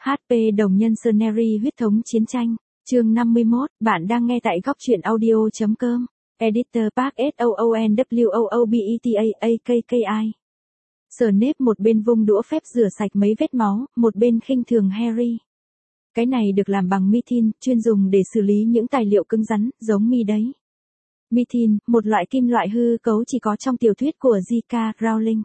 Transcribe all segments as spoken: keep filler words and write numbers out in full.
hát pê đồng nhân Scenery huyết thống chiến tranh, chương năm mươi mốt, bạn đang nghe tại góc truyện audio.com, editor Park S O O N W O O B E T A A K K I. Snape một bên vung đũa phép rửa sạch mấy vết máu, một bên khinh thường Harry. Cái này được làm bằng mithin, chuyên dùng để xử lý những tài liệu cứng rắn, giống mi đấy. Mithin, một loại kim loại hư cấu chỉ có trong tiểu thuyết của J K Rowling.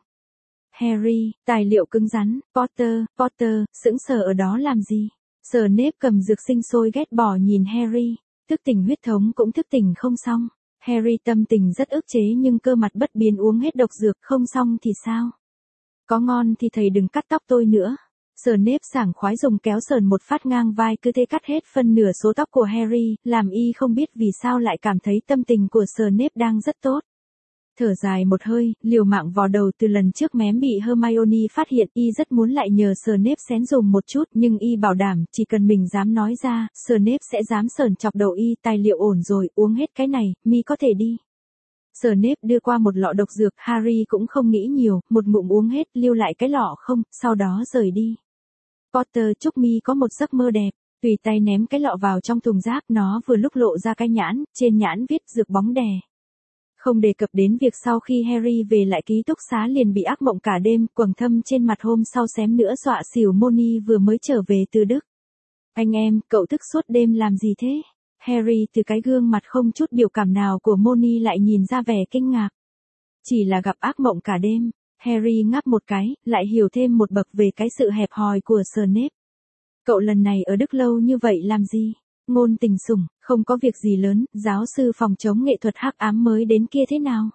Harry, tài liệu cứng rắn, Potter, Potter, sững sờ ở đó làm gì? Snape cầm dược sinh sôi ghét bỏ nhìn Harry, thức tỉnh huyết thống cũng thức tỉnh không xong. Harry tâm tình rất ức chế nhưng cơ mặt bất biến uống hết độc dược không xong thì sao? Có ngon thì thầy đừng cắt tóc tôi nữa. Snape sảng khoái dùng kéo sờn một phát ngang vai cứ thế cắt hết phân nửa số tóc của Harry, làm y không biết vì sao lại cảm thấy tâm tình của Snape đang rất tốt. Thở dài một hơi, liều mạng vò đầu từ lần trước mém bị Hermione phát hiện, y rất muốn lại nhờ Snape xén dùm một chút, nhưng y bảo đảm, chỉ cần mình dám nói ra, Snape sẽ dám sờn chọc đầu y, tài liệu ổn rồi, uống hết cái này, mi có thể đi. Snape đưa qua một lọ độc dược, Harry cũng không nghĩ nhiều, một ngụm uống hết, lưu lại cái lọ không, sau đó rời đi. Potter chúc mi có một giấc mơ đẹp, tùy tay ném cái lọ vào trong thùng rác, nó vừa lúc lộ ra cái nhãn, trên nhãn viết dược bóng đè. Không đề cập đến việc sau khi Harry về lại ký túc xá liền bị ác mộng cả đêm, quầng thâm trên mặt hôm sau xém nữa dọa xỉu Moni vừa mới trở về từ Đức. Anh em, cậu thức suốt đêm làm gì thế? Harry từ cái gương mặt không chút biểu cảm nào của Moni lại nhìn ra vẻ kinh ngạc. Chỉ là gặp ác mộng cả đêm, Harry ngáp một cái, lại hiểu thêm một bậc về cái sự hẹp hòi của Snape. Cậu lần này ở Đức lâu như vậy làm gì? Ngôn tình sủng, không có việc gì lớn, giáo sư phòng chống nghệ thuật hắc ám mới đến kia thế nào?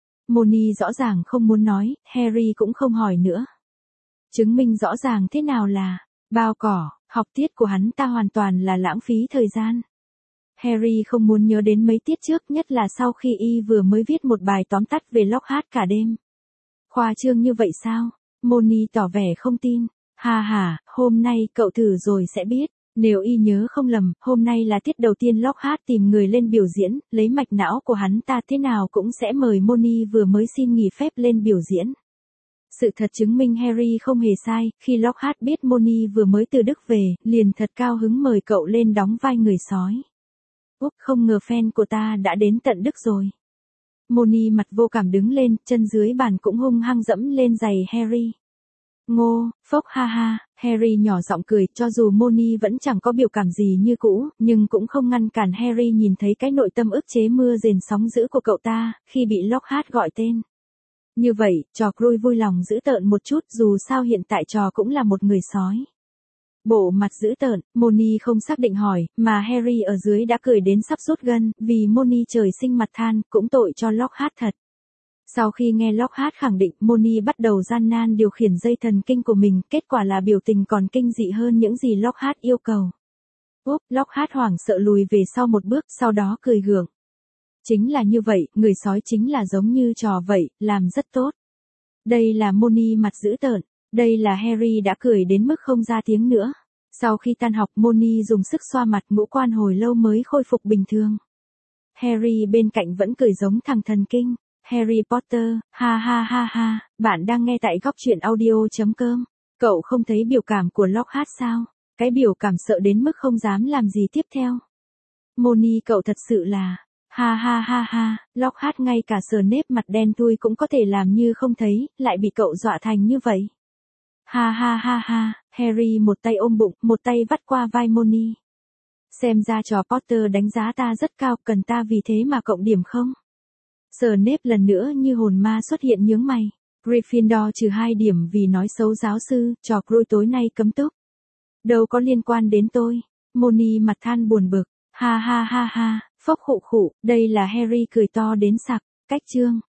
Moni rõ ràng không muốn nói, Harry cũng không hỏi nữa. Chứng minh rõ ràng thế nào là, bao cỏ, học tiết của hắn ta hoàn toàn là lãng phí thời gian. Harry không muốn nhớ đến mấy tiết trước, nhất là sau khi y vừa mới viết một bài tóm tắt về Lockhart cả đêm. Khoa trương như vậy sao? Moni tỏ vẻ không tin. Ha ha, hôm nay cậu thử rồi sẽ biết. Nếu y nhớ không lầm, hôm nay là tiết đầu tiên Lockhart tìm người lên biểu diễn, lấy mạch não của hắn ta thế nào cũng sẽ mời Moni vừa mới xin nghỉ phép lên biểu diễn. Sự thật chứng minh Harry không hề sai, khi Lockhart biết Moni vừa mới từ Đức về, liền thật cao hứng mời cậu lên đóng vai người sói. Úp, không ngờ fan của ta đã đến tận Đức rồi. Moni mặt vô cảm đứng lên, chân dưới bàn cũng hung hăng dẫm lên giày Harry. Ngô, phốc ha ha, Harry nhỏ giọng cười, cho dù Moni vẫn chẳng có biểu cảm gì như cũ, nhưng cũng không ngăn cản Harry nhìn thấy cái nội tâm ức chế mưa rền sóng dữ của cậu ta, khi bị Lockhart gọi tên. Như vậy, trò Crui vui lòng giữ tợn một chút, dù sao hiện tại trò cũng là một người sói. Bộ mặt dữ tợn, Moni không xác định hỏi, mà Harry ở dưới đã cười đến sắp rút gân, vì Moni trời sinh mặt than, cũng tội cho Lockhart thật. Sau khi nghe Lockhart khẳng định, Moni bắt đầu gian nan điều khiển dây thần kinh của mình, kết quả là biểu tình còn kinh dị hơn những gì Lockhart yêu cầu. Úp, Lockhart hoảng sợ lùi về sau một bước, sau đó cười gượng. Chính là như vậy, người sói chính là giống như trò vậy, làm rất tốt. Đây là Moni mặt dữ tợn, đây là Harry đã cười đến mức không ra tiếng nữa. Sau khi tan học, Moni dùng sức xoa mặt, ngũ quan hồi lâu mới khôi phục bình thường. Harry bên cạnh vẫn cười giống thằng thần kinh. Harry Potter, ha ha ha ha, bạn đang nghe tại góc truyện audio.com. Cậu không thấy biểu cảm của Lockhart sao? Cái biểu cảm sợ đến mức không dám làm gì tiếp theo. Moni cậu thật sự là, ha ha ha ha, Lockhart ngay cả Snape mặt đen thui cũng có thể làm như không thấy, lại bị cậu dọa thành như vậy. Ha ha ha ha, Harry một tay ôm bụng, một tay vắt qua vai Moni. Xem ra trò Potter đánh giá ta rất cao, cần ta vì thế mà cộng điểm không? Snape lần nữa như hồn ma xuất hiện nhướng mày. Gryffindor trừ hai điểm vì nói xấu giáo sư, trò Crui tối nay cấm túc. Đâu có liên quan đến tôi. Moni mặt than buồn bực. Ha ha ha ha, phốc khụ khụ, đây là Harry cười to đến sặc. Cách chương.